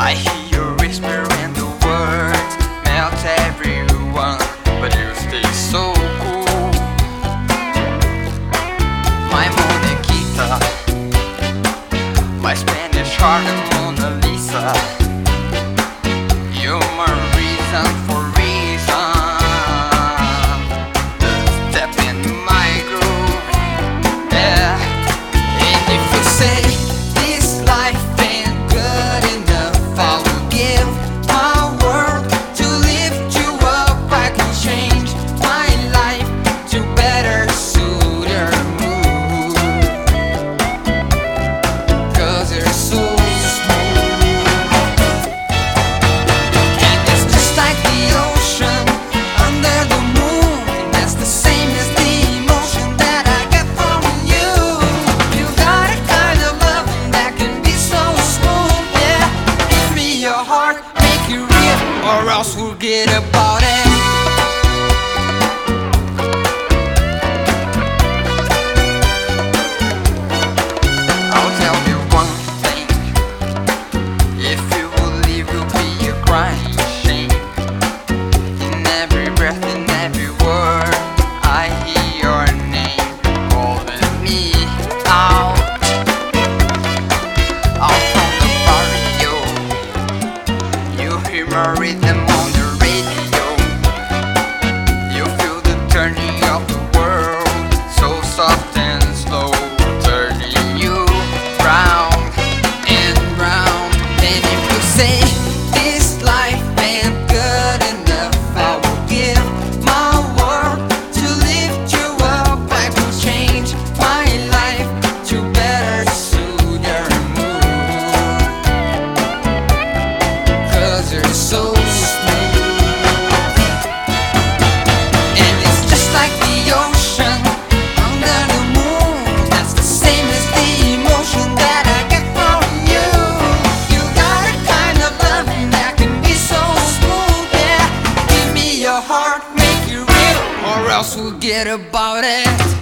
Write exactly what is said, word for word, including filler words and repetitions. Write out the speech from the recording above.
I hear you whispering the words, melt everyone, but you stay so cool. My Monaquita, my Spanish heart and Mona Lisa. You're my reason for reason. Step in my groove, yeah. And if you say this life ain't good enough, I will give my world to lift you up. I can change my life to better suit your mood, 'cause you're so or else forget about it. I'll tell you one thing, if you will leave, you'll be a crying shame. In every breath, in every word, I hear your name calling me out. Out from the barrio, you hear my rhythm on the radio. You feel the turning of the world, so soft and slow, turning you round and round. And if you say this life ain't good enough, I will give my world to lift you up. I will change my life to better suit your mood, 'cause you're so heart, make it real, or else forget about it.